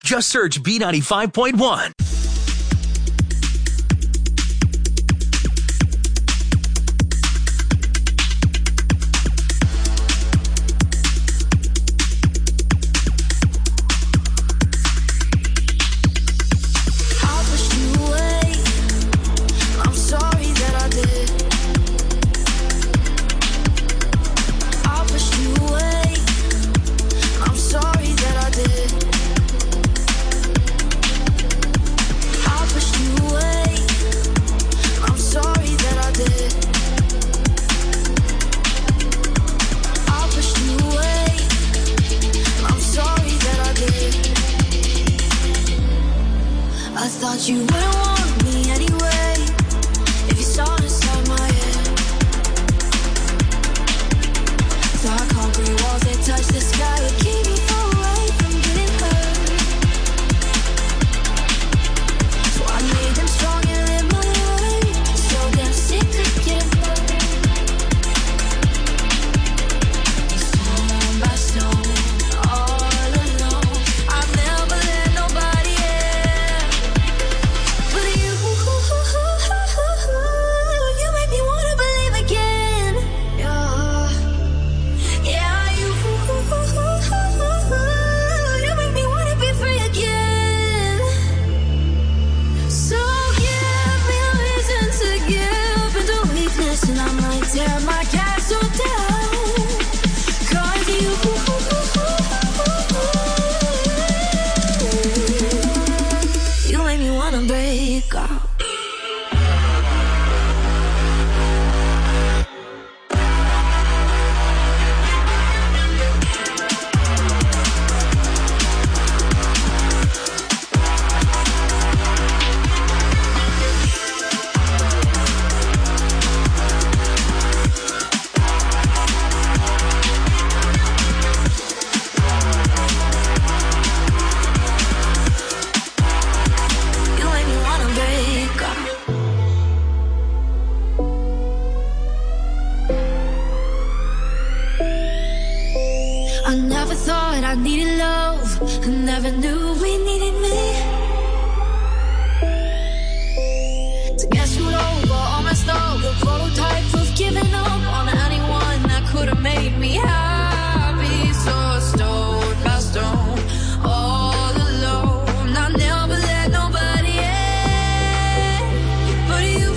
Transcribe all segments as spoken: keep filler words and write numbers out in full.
Just search B ninety-five point one. You wouldn't want me anyway if you saw inside my head. Dark concrete walls that touch the sky would keep me far away from getting hurt. So I made them strong and live my life. So damn sick of getting hurt. Stone by stone, all alone. I've never let nobody in. But you, you make me wanna believe again. Yeah, yeah, you, you make me wanna be free again. So give me a reason to give into weakness, and I might tear my castle down. 'Cause you, you make me wanna break out. You make me wanna break out. I never thought I needed love. I never knew we needed me. To get screwed over, all messed up, the prototype of giving up on anyone that could have made me happy. So stone by stone, all alone. I never let nobody in. But you,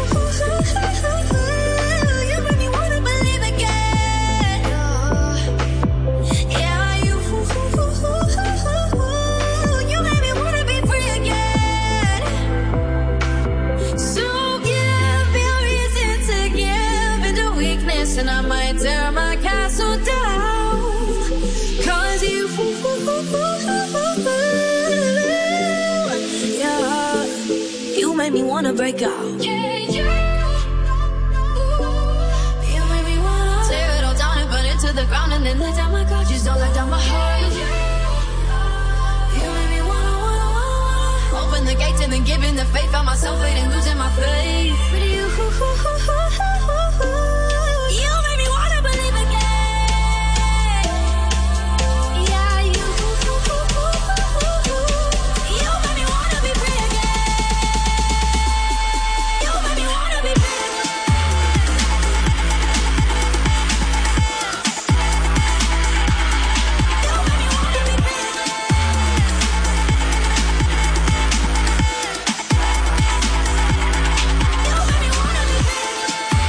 you make me wanna believe again. Yeah, you, you make me wanna be free again. So give me a reason to give into weakness, and I might tear my castle down. 'Cause you, yeah, you make me wanna break out. Yeah, you, you make me wanna tear it all down and burn it to the ground, and then let down my guard. Just don't let down my heart. You make me wanna, wanna, wanna open the gates and then giving the faith. Found myself fading, losing my faith. But you, you make me wanna believe again. Yeah, you, you make me wanna be free again. You make me wanna be free again. You make me wanna be free again. You make me wanna be free again.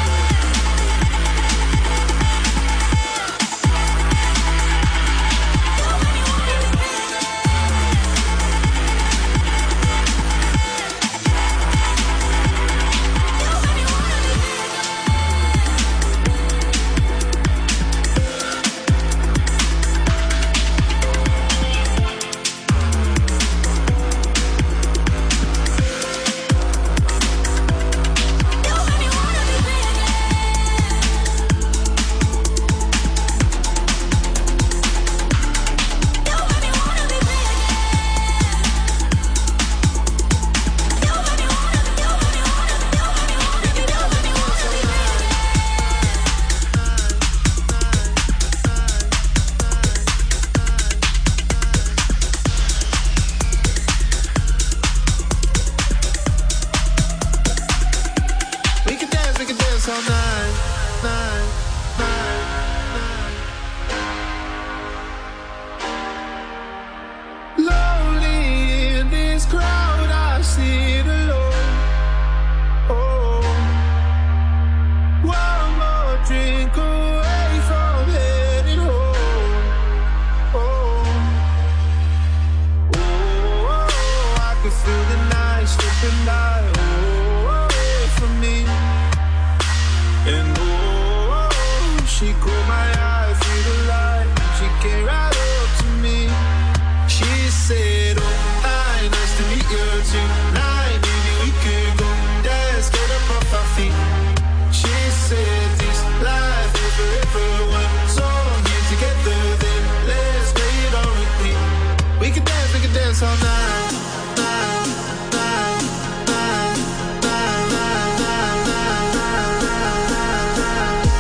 through the night, slipping by, oh, away from me. And oh, she caught my eye through the light. She came right up to me. She said, oh, hi, nice to meet you tonight. Maybe we could go dance, get up off our feet. She said, this life is forever one song here together. Then let's play it on repeat. We could dance, we could dance all night. Night, night, night, night, night, night, night, night, night, night.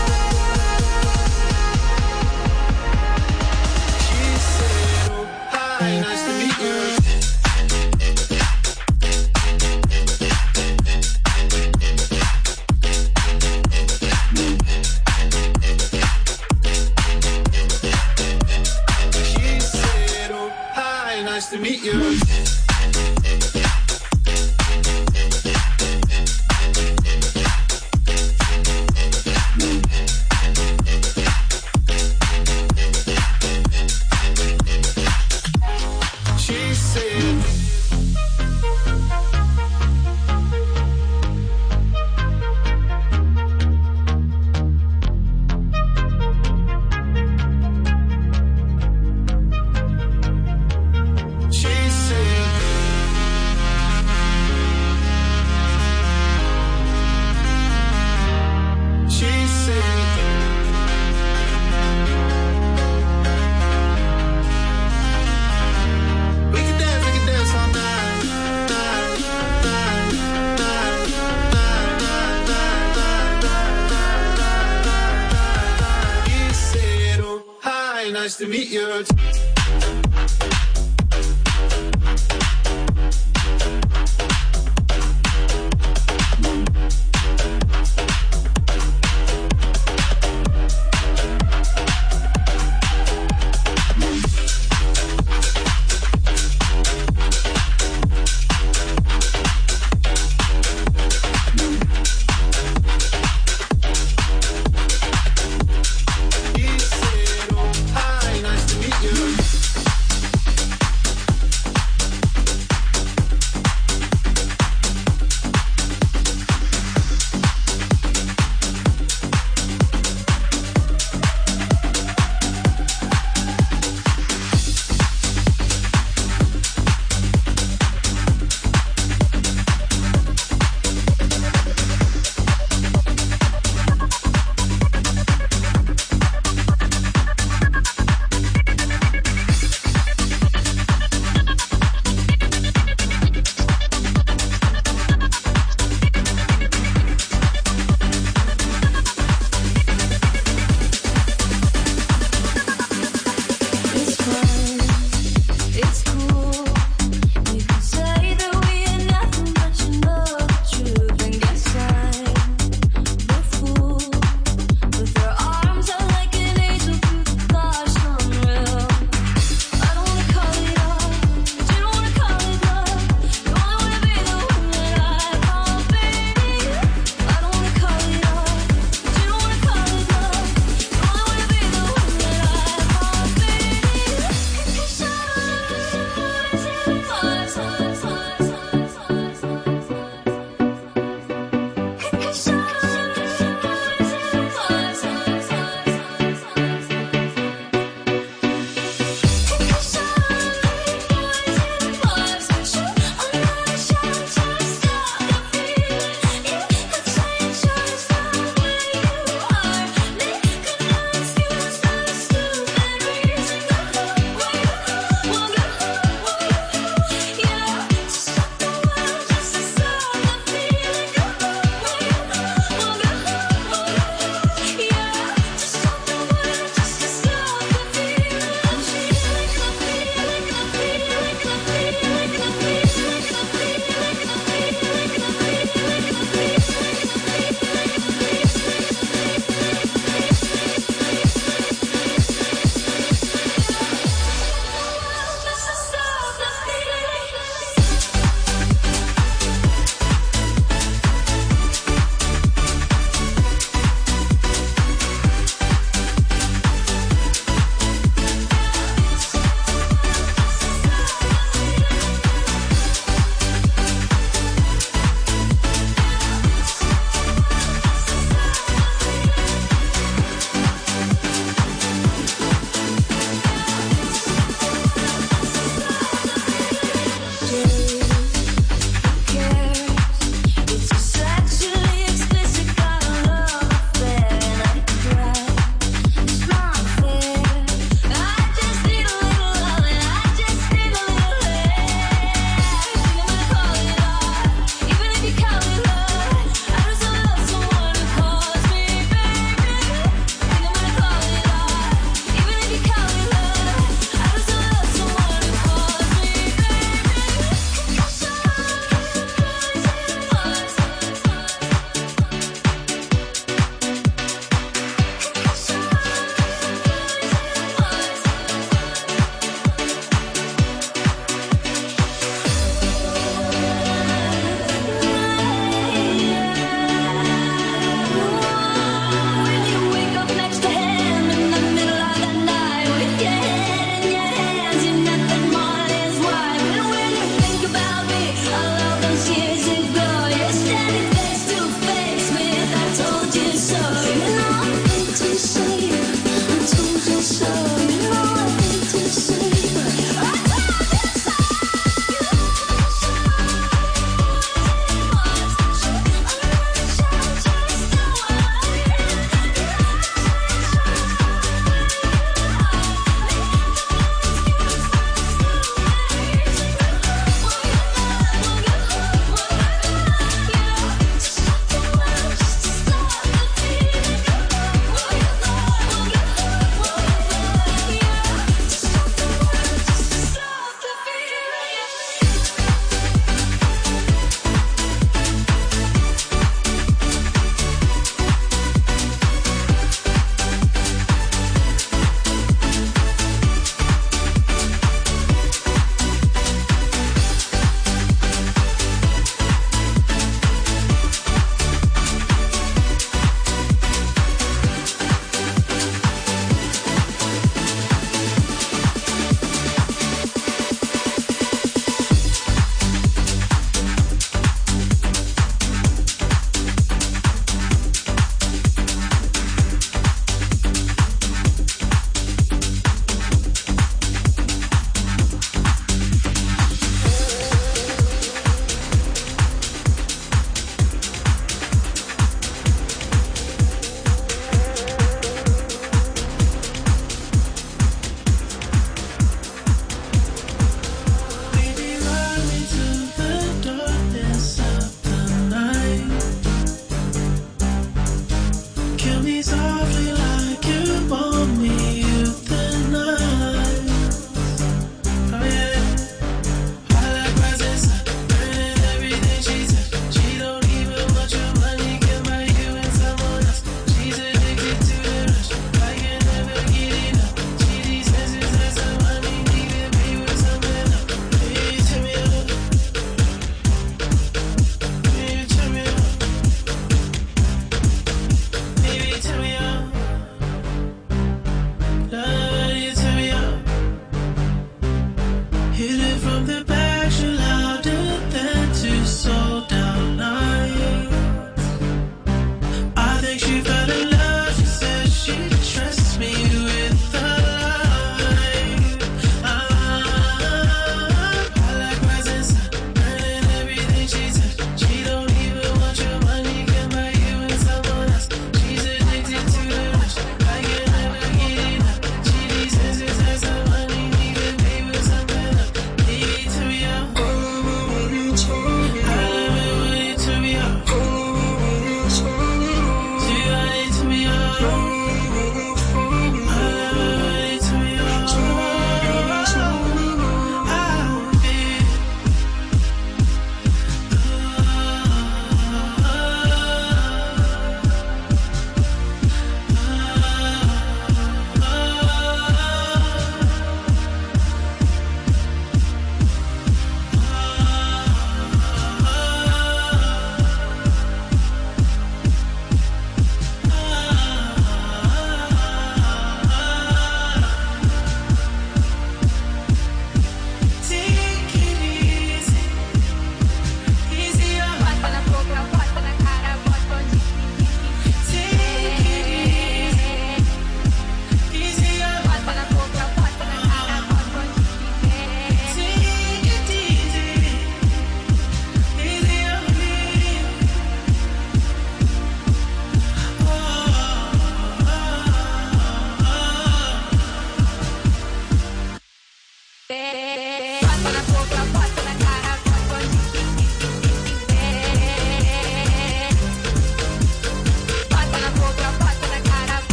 She said, oh, hi, nice to meet you. Nice to meet you. She said, nice to meet you. He said, oh, hi, nice to meet you.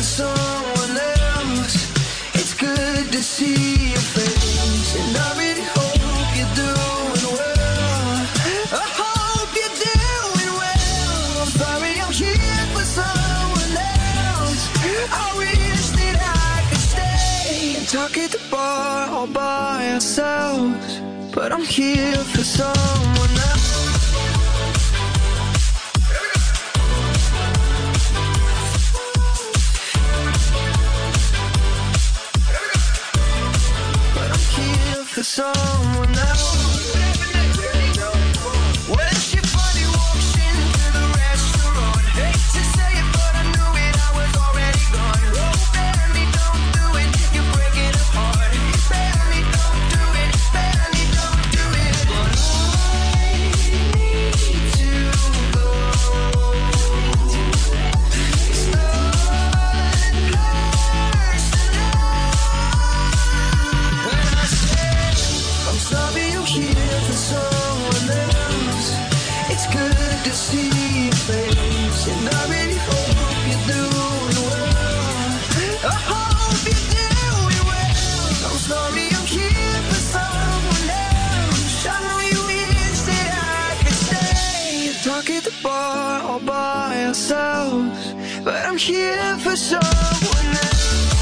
for someone else. It's good to see your face, and I really hope you're doing well. I hope you're doing well. I'm sorry I'm here for someone else. I wish that I could stay and talk at the bar all by ourselves, but I'm here for someone else. For someone else. When she finally walks into the restaurant, hate to say it, but I knew it, I was already gone. Oh, baby, don't do it, you're breaking apart. Baby, don't do it, baby, don't do it. But I need to go. It's not personal. When I say I'm sorry I'm here for someone else. It's good to see your face, and I really hope you're doing well. I hope you're doing well. I'm sorry I'm here for someone else. I know you wish that I could stay and talk at the bar all by ourselves, but I'm here for someone else.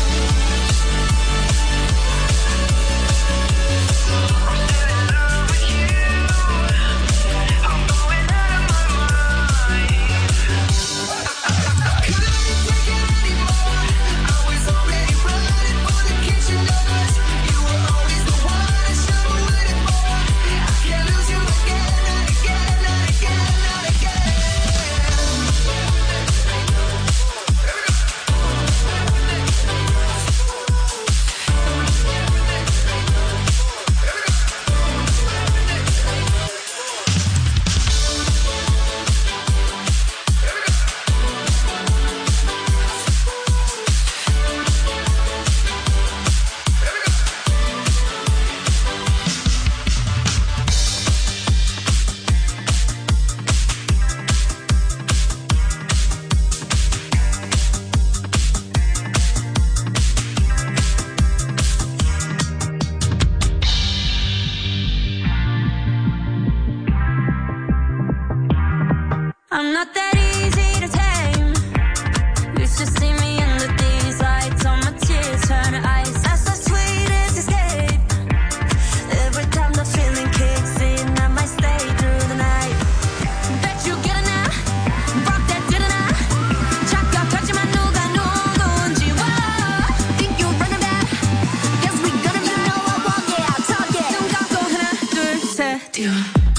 I'm not that easy to tame. Used to see me under these lights, all my tears turn to ice. That's the sweetest escape. Every time the feeling kicks in, I might stay through the night. Bet you get it now. Rock that did it now. 착각하지만 누가 누군지 와. Think you're running back. Guess we gonna be. You know I walk it, I talk it. 눈 감고 하나 둘 셋. 뛰어.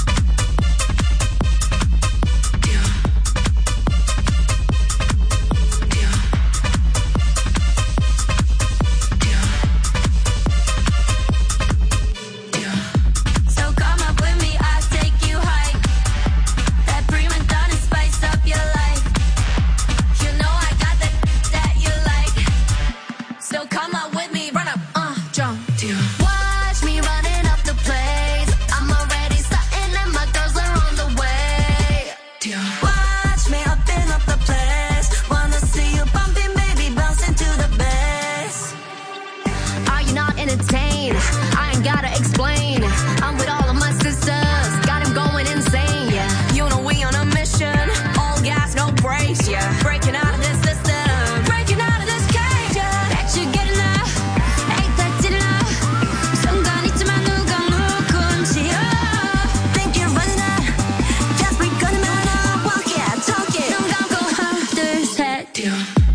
Watch me running up the place. I'm already starting and my girls are on the way. Watch me up and up the place. Wanna see you bumping, baby, bouncing to the bass. Are you not entertained? I ain't gotta explain. I'm with all of my sisters, got him going insane. Yeah, you know we on a mission. All gas, no brakes. Yeah, breaking out of this system, breaking out of this cage. Yeah, bet you get enough. Ain't that did enough? 순간 있지만 누가 누군지. Oh, think you're running out. Guess we gonna man up. Walk it, talk it. 눈 감고 하나 둘 셋. 뛰어.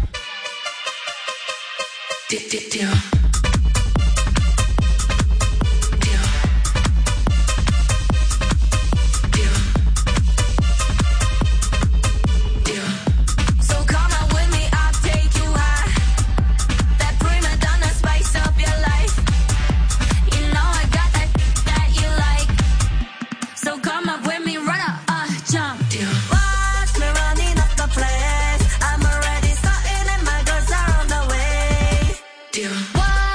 뛰 뛰 뛰어. Watch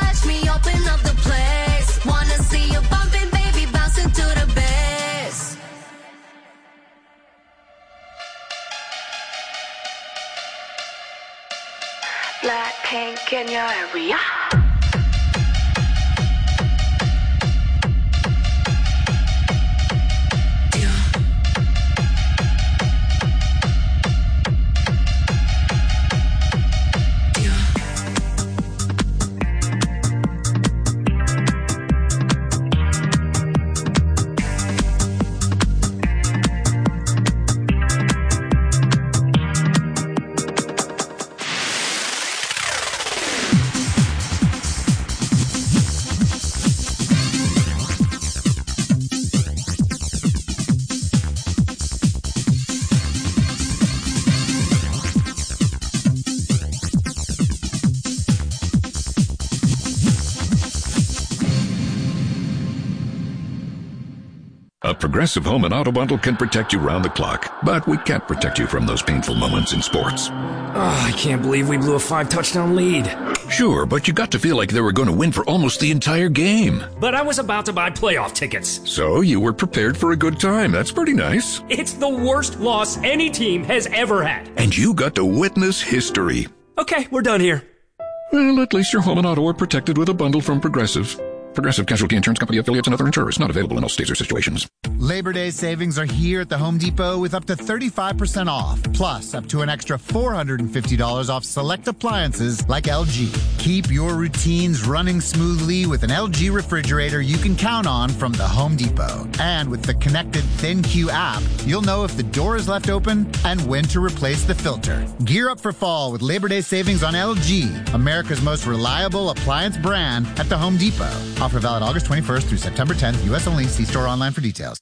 that pink in your area. A Progressive Home and Auto Bundle can protect you round the clock, but we can't protect you from those painful moments in sports. Oh, I can't believe we blew a five-touchdown lead. Sure, but you got to feel like they were going to win for almost the entire game. But I was about to buy playoff tickets. So you were prepared for a good time. That's pretty nice. It's the worst loss any team has ever had. And you got to witness history. Okay, we're done here. Well, at least your home and auto are protected with a bundle from Progressive. Progressive Casualty Insurance Company affiliates and other insurers. Not available in all states or situations. Labor Day savings are here at the Home Depot with up to thirty-five percent off, plus up to an extra four hundred fifty dollars off select appliances like L G. Keep your routines running smoothly with an L G refrigerator you can count on from the Home Depot. And with the connected ThinQ app, you'll know if the door is left open and when to replace the filter. Gear up for fall with Labor Day savings on L G, America's most reliable appliance brand, at the Home Depot. Offer valid August twenty-first through September tenth. U S only. See store online for details.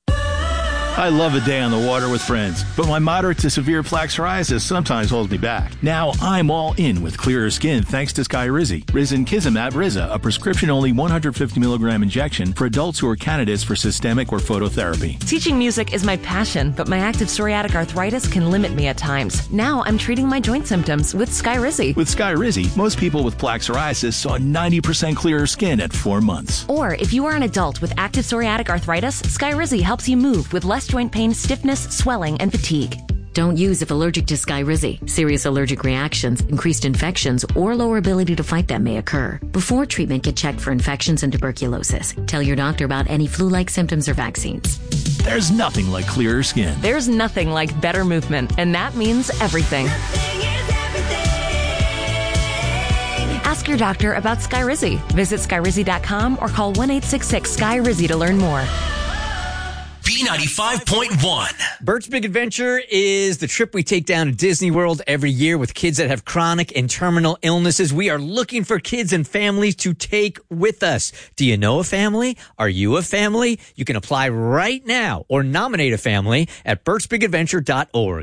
I love a day on the water with friends, but my moderate to severe plaque psoriasis sometimes holds me back. Now I'm all in with clearer skin thanks to Skyrizi. Risankizumab Riza, a prescription-only one hundred fifty milligram injection for adults who are candidates for systemic or phototherapy. Teaching music is my passion, but my active psoriatic arthritis can limit me at times. Now I'm treating my joint symptoms with Skyrizi. With Skyrizi, most people with plaque psoriasis saw ninety percent clearer skin at four months. Or if you are an adult with active psoriatic arthritis, Skyrizi helps you move with less joint pain, stiffness, swelling, and fatigue. Don't use if allergic to Skyrizi. Serious allergic reactions, increased infections, or lower ability to fight them may occur. Before treatment, get checked for infections and tuberculosis. Tell your doctor about any flu-like symptoms or vaccines. There's nothing like clearer skin. There's nothing like better movement, and that means everything. Ask your doctor about Skyrizi. Visit Skyrizi dot com or call one eight six six S K Y R I Z I to learn more. B ninety-five point one. Bert's Big Adventure is the trip we take down to Disney World every year with kids that have chronic and terminal illnesses. We are looking for kids and families to take with us. Do you know a family? Are you a family? You can apply right now or nominate a family at berts big adventure dot org.